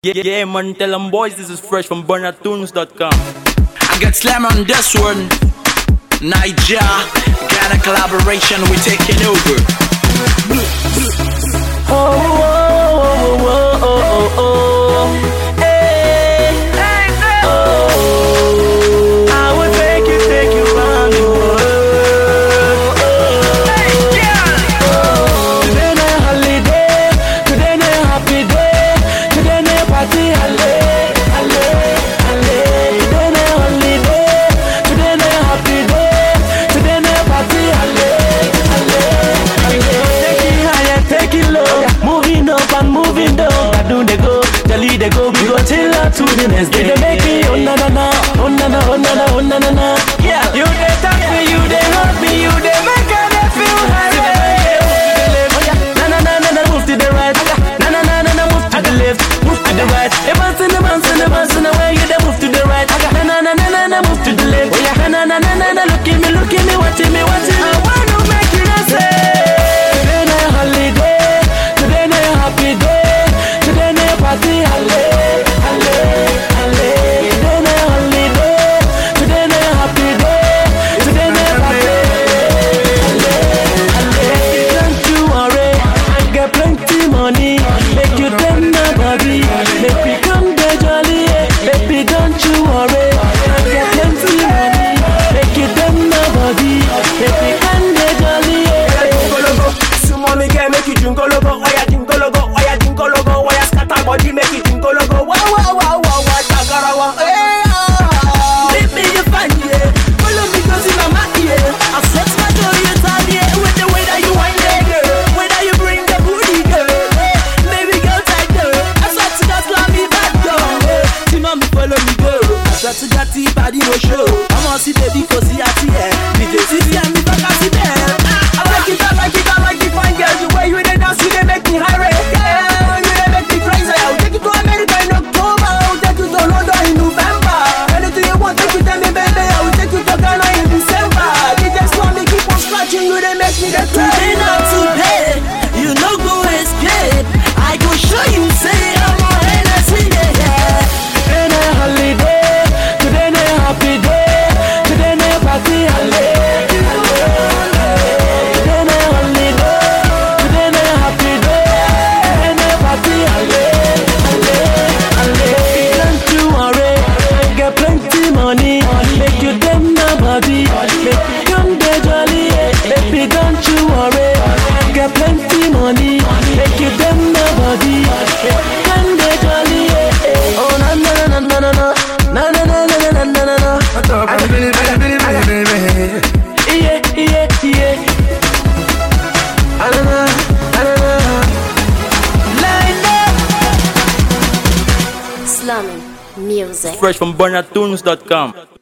Yeah, man, tell them boys this is fresh from BurnAtunes.com. I get slam on this one. Niger, Ghana collaboration, we taking over. Oh, oh, oh, oh, oh, oh, oh. Hey, hey, hey. Oh, I will take you round the world. Hey, yeah. Oh, today na holiday, today na happy day, today na party holiday, holiday, holiday. Today na holiday, today na happy day, today na party holiday, holiday, holiday. Take it higher, take it low, moving up and moving down. I do they go, jolly they go, we go till up to the next day. They make me oh na na na, oh na na, oh na na, oh na na na. Yeah, you they talk me, you they hurt me, you they make me feel high. Na na na na na, move to the right. Na na na na na, move to the left, move to the right. Hey, bounce in the way you they move to the right. Na na na na na na, move to the left. Na na na na na na, look at me, watching me. I wanna make you say, today na holiday, today na happy day, today na party holiday, holiday, holiday. Today na holiday, today na happy day, today na party holiday, holiday. Don't you worry, I get plenty money, make you tell nobody, make we come get jolly, baby. Don't you worry, I get plenty money, make you tell nobody, make we come get jolly. Mommy can make you drink logo, oh yeah, drink logo, oh yeah, drink logo, oh yeah, scatter body, make you drink logo, wow, takarawa, baby you fine, yeah, follow me cause in my ear, I sweat my door, you tell me, with the way that you wind it, girl, way that you bring the booty, girl, baby girl tight, girl, I swear to God, slam me back, girl, see mommy follow me, girl, I swear to God, see body no show, I'm on see baby cause he at here, me the city and me back at the bell, I like it, fine girl, the way you dey dance, you dey make me high, yeah, you dey make me crazy. I'll take you to America in October, I'll take you to London in November. Anything you want, take you tell me, baby. I will take you to Ghana in December. DJ Swami keep on scratching, you dey make me the today not today. You no go escape. I go show you, say I'm a Hennessy, yeah. Today na holiday, today na happy day, today na party holiday. Make you them nobody, make you come there jolly, baby don't you worry, get plenty money, make you them nobody, come there jolly, oh na na na na na na na na na na na na na na. Yeah. Alana. Line up. Slamming music. Fresh from BurnAtunes.com.